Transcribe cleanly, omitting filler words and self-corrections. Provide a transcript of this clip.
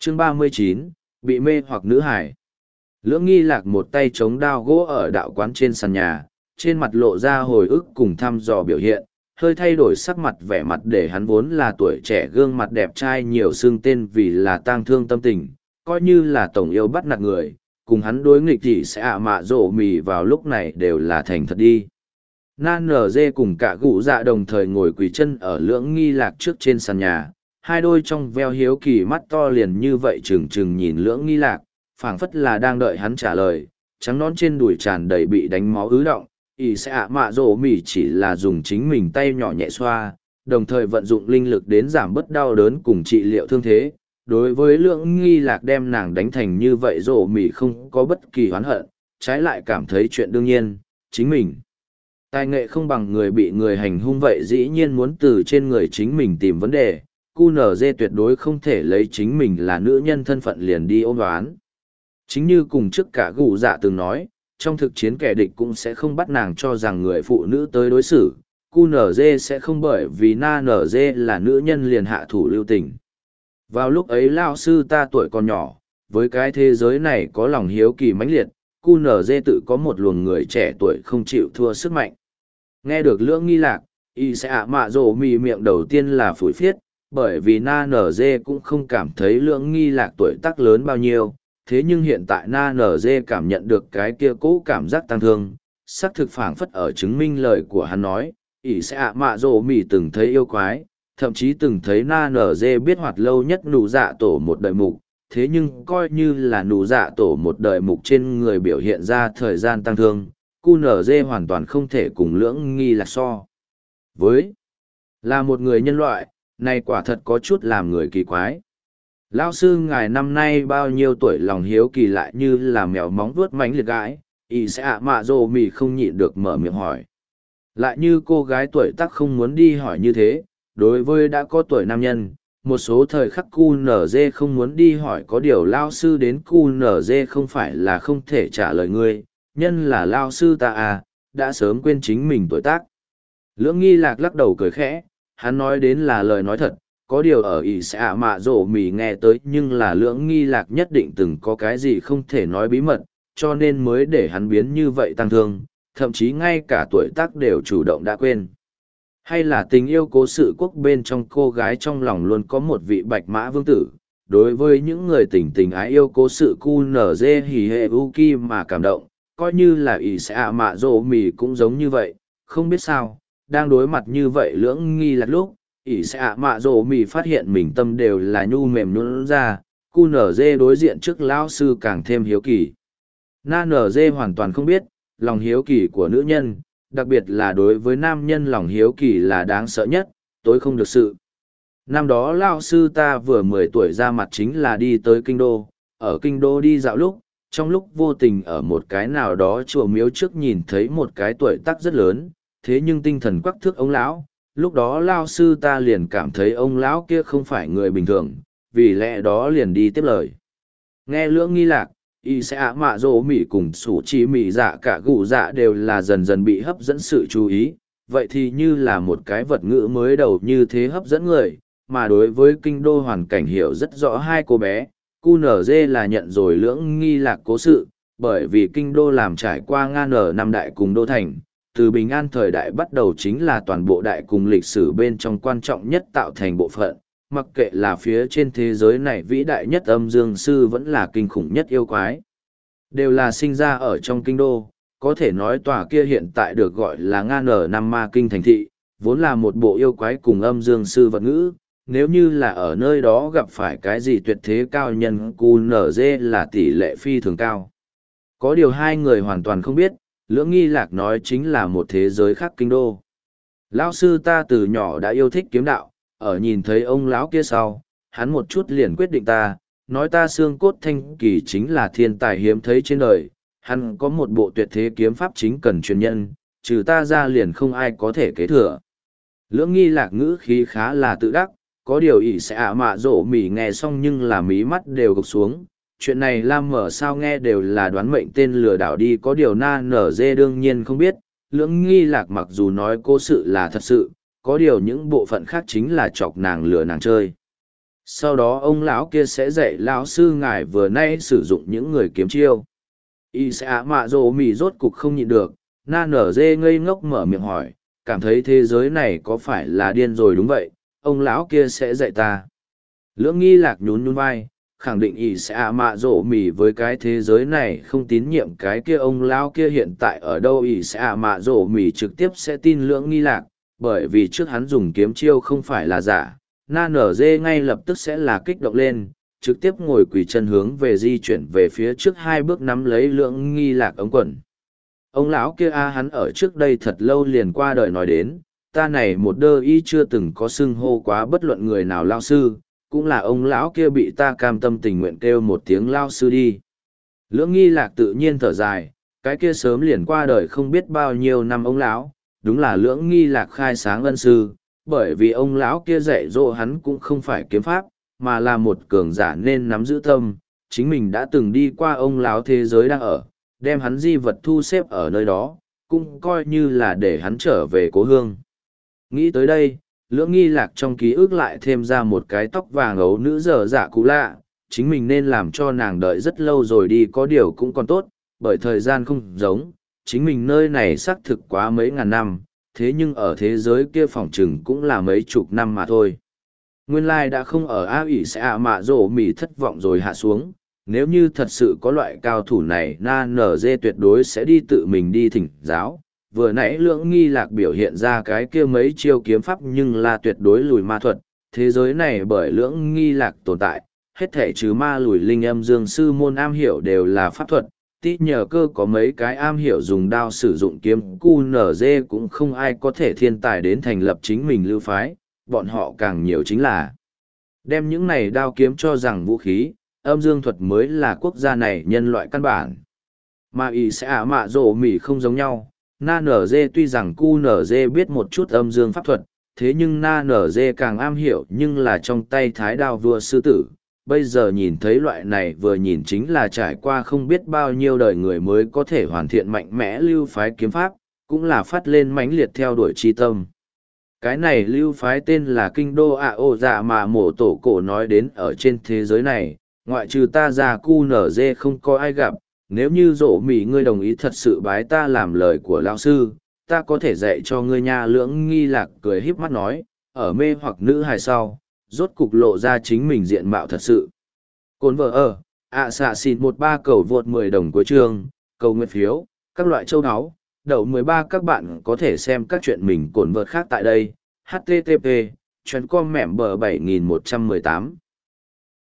Chương 39, bị mê hoặc nữ hải. Lưỡng nghi lạc một tay chống đao gỗ ở đạo quán trên sàn nhà, trên mặt lộ ra hồi ức cùng thăm dò biểu hiện, hơi thay đổi sắc mặt vẻ mặt để hắn vốn là tuổi trẻ gương mặt đẹp trai nhiều xương tên vì là tang thương tâm tình, coi như là tổng yêu bắt nạt người, cùng hắn đối nghịch thì sẽ ạ mạ rổ mì vào lúc này đều là thành thật đi. Nan nở dê cùng cả gụ dạ đồng thời ngồi quỳ chân ở lưỡng nghi lạc trước trên sàn nhà, hai đôi trong veo hiếu kỳ mắt to liền như vậy trừng trừng nhìn lưỡng nghi lạc, phảng phất là đang đợi hắn trả lời, trắng nón trên đùi tràn đầy bị đánh máu ứ động, ỷ sẽ ạ mạ rổ mỉ chỉ là dùng chính mình tay nhỏ nhẹ xoa, đồng thời vận dụng linh lực đến giảm bớt đau đớn cùng trị liệu thương thế. Đối với lưỡng nghi lạc đem nàng đánh thành như vậy rổ mỉ không có bất kỳ oán hận, trái lại cảm thấy chuyện đương nhiên, chính mình. Tài nghệ không bằng người bị người hành hung vậy dĩ nhiên muốn từ trên người chính mình tìm vấn đề, QNZ tuyệt đối không thể lấy chính mình là nữ nhân thân phận liền đi ôm đoán. Chính như cùng trước cả gù dạ từng nói, trong thực chiến kẻ địch cũng sẽ không bắt nàng cho rằng người phụ nữ tới đối xử, QNZ sẽ không bởi vì na NG là nữ nhân liền hạ thủ lưu tình. Vào lúc ấy lao sư ta tuổi còn nhỏ, với cái thế giới này có lòng hiếu kỳ mãnh liệt, QNZ tự có một luồng người trẻ tuổi không chịu thua sức mạnh. Nghe được lưỡng nghi lạc, y sẽ ạ mạ rổ mì miệng đầu tiên là phủi phiết, bởi vì na NG cũng không cảm thấy lưỡng nghi lạc tuổi tác lớn bao nhiêu, thế nhưng hiện tại na NG cảm nhận được cái kia cũ cảm giác tăng thương, xác thực phảng phất ở chứng minh lời của hắn nói, ỷ sẽ ạ mạ rổ mì từng thấy yêu quái, thậm chí từng thấy na NG biết hoạt lâu nhất nụ dạ tổ một đời mục, thế nhưng coi như là nụ dạ tổ một đời mục trên người biểu hiện ra thời gian tăng thương, QNZ hoàn toàn không thể cùng lưỡng nghi lạc so. Với là một người nhân loại, này quả thật có chút làm người kỳ quái. Lão sư ngài năm nay bao nhiêu tuổi lòng hiếu kỳ lại như là mèo móng vuốt mánh liệt gái, y sẽ ạ mạ rồ mì không nhịn được mở miệng hỏi. Lại như cô gái tuổi tác không muốn đi hỏi như thế, đối với đã có tuổi nam nhân, một số thời khắc QNZ không muốn đi hỏi có điều lao sư đến QNZ không phải là không thể trả lời ngươi, nhân là lao sư ta à, đã sớm quên chính mình tuổi tác. Lưỡng nghi lạc lắc đầu cười khẽ, hắn nói đến là lời nói thật, có điều ở ỷ sẽ ạ mạ rổ mì nghe tới nhưng là lưỡng nghi lạc nhất định từng có cái gì không thể nói bí mật, cho nên mới để hắn biến như vậy tăng thương, thậm chí ngay cả tuổi tác đều chủ động đã quên. Hay là tình yêu cố sự quốc bên trong cô gái trong lòng luôn có một vị bạch mã vương tử, đối với những người tình tình ái yêu cố sự QNZ hỉ hệ Uki mà cảm động, coi như là ỷ sẽ ạ mạ rổ mì cũng giống như vậy, không biết sao, đang đối mặt như vậy lưỡng nghi lạc lúc, ỷ sẽ ạ mạ rổ mì phát hiện mình tâm đều là nhu mềm nhún ra, QNZ đối diện trước lão sư càng thêm hiếu kỳ. Na NG hoàn toàn không biết, lòng hiếu kỳ của nữ nhân, đặc biệt là đối với nam nhân lòng hiếu kỳ là đáng sợ nhất, tối không được sự. Năm đó lão sư ta vừa 10 tuổi ra mặt chính là đi tới kinh đô, ở kinh đô đi dạo lúc, trong lúc vô tình ở một cái nào đó chùa miếu trước nhìn thấy một cái tuổi tác rất lớn, thế nhưng tinh thần quắc thước ông lão, lúc đó lao sư ta liền cảm thấy ông lão kia không phải người bình thường, vì lẽ đó liền đi tiếp lời. Nghe lưỡng nghi lạc, y sẽ ạ mạ rỗ mỉ cùng sủ chỉ mỉ dạ cả gù dạ đều là dần dần bị hấp dẫn sự chú ý, vậy thì như là một cái vật ngữ mới đầu như thế hấp dẫn người, mà đối với kinh đô hoàn cảnh hiểu rất rõ hai cô bé, QNZ là nhận rồi lưỡng nghi lạc cố sự, bởi vì kinh đô làm trải qua ngang ở năm đại cùng đô thành, từ bình an thời đại bắt đầu chính là toàn bộ đại cùng lịch sử bên trong quan trọng nhất tạo thành bộ phận, mặc kệ là phía trên thế giới này vĩ đại nhất âm dương sư vẫn là kinh khủng nhất yêu quái. Đều là sinh ra ở trong kinh đô, có thể nói tòa kia hiện tại được gọi là ngang ở năm ma kinh thành thị, vốn là một bộ yêu quái cùng âm dương sư vật ngữ. Nếu như là ở nơi đó gặp phải cái gì tuyệt thế cao nhân QNZ là tỷ lệ phi thường cao. Có điều hai người hoàn toàn không biết, lưỡng nghi lạc nói chính là một thế giới khác kinh đô. Lão sư ta từ nhỏ đã yêu thích kiếm đạo, ở nhìn thấy ông lão kia sau, hắn một chút liền quyết định ta, nói ta xương cốt thanh kỳ chính là thiên tài hiếm thấy trên đời, hắn có một bộ tuyệt thế kiếm pháp chính cần truyền nhân, trừ ta ra liền không ai có thể kế thừa. Lưỡng nghi lạc ngữ khí khá là tự đắc, có điều ỷ sẽ ạ mạ rỗ mỉ nghe xong nhưng là mí mắt đều gục xuống. Chuyện này Lam mở sao nghe đều là đoán mệnh tên lừa đảo đi, có điều na nở dê đương nhiên không biết, lưỡng nghi lạc mặc dù nói cố sự là thật sự, có điều những bộ phận khác chính là chọc nàng lừa nàng chơi. Sau đó ông lão kia sẽ dạy lão sư ngài vừa nay sử dụng những người kiếm chiêu. Y sẽ mạ rồ mì rốt cục không nhịn được, na nở dê ngây ngốc mở miệng hỏi, cảm thấy thế giới này có phải là điên rồi đúng vậy, ông lão kia sẽ dạy ta. Lưỡng nghi lạc nhún nhún vai, khẳng định Y sẽ mạ rồ mì với cái thế giới này không tín nhiệm cái kia ông lão kia hiện tại ở đâu. Y sẽ mạ rồ mì trực tiếp sẽ tin lưỡng nghi lạc, bởi vì trước hắn dùng kiếm chiêu không phải là giả. Na nở dê ngay lập tức sẽ là kích động lên, trực tiếp ngồi quỳ chân hướng về di chuyển về phía trước 2 bước nắm lấy lưỡng nghi lạc ống quần. Ông lão kia hắn ở trước đây thật lâu liền qua đời nói đến, ta này một đơ y chưa từng có xưng hô quá bất luận người nào lao sư, cũng là ông lão kia bị ta cam tâm tình nguyện kêu một tiếng lao sư đi. Lưỡng nghi lạc tự nhiên thở dài, cái kia sớm liền qua đời không biết bao nhiêu năm ông lão, đúng là lưỡng nghi lạc khai sáng ân sư, bởi vì ông lão kia dạy dỗ hắn cũng không phải kiếm pháp, mà là một cường giả nên nắm giữ tâm, chính mình đã từng đi qua ông lão thế giới đang ở, đem hắn di vật thu xếp ở nơi đó, cũng coi như là để hắn trở về cố hương. Nghĩ tới đây, lưỡng nghi lạc trong ký ức lại thêm ra một cái tóc vàng ấu nữ dở dạ cũ lạ, chính mình nên làm cho nàng đợi rất lâu rồi đi có điều cũng còn tốt, bởi thời gian không giống, chính mình nơi này xác thực quá mấy ngàn năm, thế nhưng ở thế giới kia phỏng chừng cũng là mấy chục năm mà thôi. Nguyên lai đã không ở A ỉ sẽ mạ rổ mỉ thất vọng rồi hạ xuống, nếu như thật sự có loại cao thủ này na nở dê tuyệt đối sẽ đi tự mình đi thỉnh giáo. Vừa nãy lưỡng nghi lạc biểu hiện ra cái kia mấy chiêu kiếm pháp nhưng là tuyệt đối lùi ma thuật, thế giới này bởi lưỡng nghi lạc tồn tại, hết thể trừ ma lùi linh âm dương sư môn am hiểu đều là pháp thuật, tí nhờ cơ có mấy cái am hiểu dùng đao sử dụng kiếm QNZ cũng không ai có thể thiên tài đến thành lập chính mình lưu phái, bọn họ càng nhiều chính là đem những này đao kiếm cho rằng vũ khí, âm dương thuật mới là quốc gia này nhân loại căn bản. Mà ý sẽ mạ rổ mỉ không giống nhau, na nở dê tuy rằng QNZ biết một chút âm dương pháp thuật, thế nhưng na nở dê càng am hiểu nhưng là trong tay thái đao vua sư tử. Bây giờ nhìn thấy loại này vừa nhìn chính là trải qua không biết bao nhiêu đời người mới có thể hoàn thiện mạnh mẽ lưu phái kiếm pháp, cũng là phát lên mãnh liệt theo đuổi chi tâm. Cái này lưu phái tên là Kinh Đô ạ ô dạ mà mổ tổ cổ nói đến ở trên thế giới này, ngoại trừ ta ra cu nở dê không có ai gặp, nếu như dỗ mỉ ngươi đồng ý thật sự bái ta làm lời của lão sư, ta có thể dạy cho ngươi nha. Lưỡng nghi lạc cười híp mắt nói, ở mê hoặc nữ hài sau, rốt cục lộ ra chính mình diện mạo thật sự. Cồn vợ ở, xạ xin 13 cầu vượt 10 đồng cuối chương, cầu nguyện phiếu, các loại châu áo, đậu 13 các bạn có thể xem các chuyện mình cồn vợt khác tại đây. http://com mẻm bờ 7118